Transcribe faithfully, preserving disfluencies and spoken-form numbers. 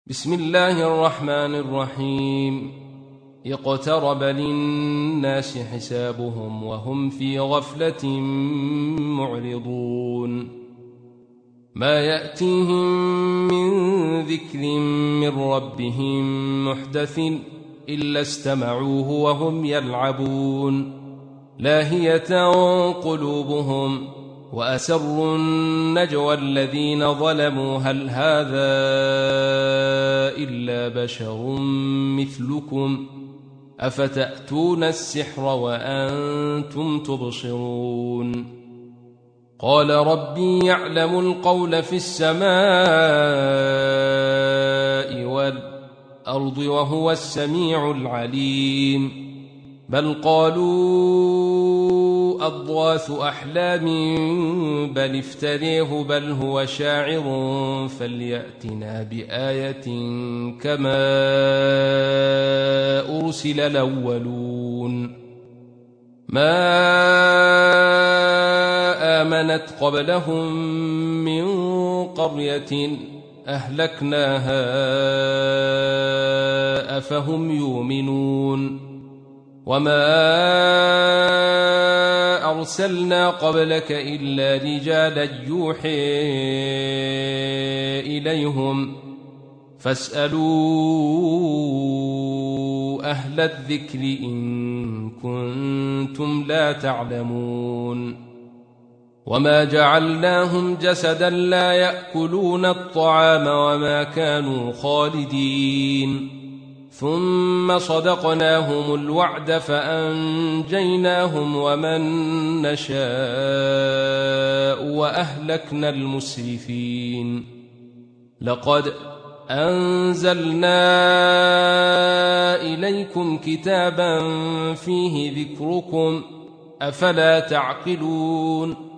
بسم الله الرحمن الرحيم. اقترب للناس حسابهم وهم في غفلة معرضون. ما يأتيهم من ذكر من ربهم محدث إلا استمعوه وهم يلعبون لاهية قلوبهم وأسروا النجوى الذين ظلموا هل هذا إلا بشر مثلكم أفتأتون السحر وأنتم تبصرون. قال ربي يعلم القول في السماء والأرض وهو السميع العليم. بل قالوا أضغاث أحلام بل افتريه بل هو شاعر فليأتنا بآية كما أرسل الأولون. ما آمنت قبلهم من قرية أهلكناها أفهم يؤمنون. وما أرسلنا قبلك إلا رجالا يوحي إليهم فاسألوا أهل الذكر إن كنتم لا تعلمون. وما جعلناهم جسدا لا يأكلون الطعام وما كانوا خالدين. ثم صدقناهم الوعد فأنجيناهم ومن نشاء وأهلكنا المسرفين. لقد أنزلنا إليكم كتابا فيه ذكركم أفلا تعقلون.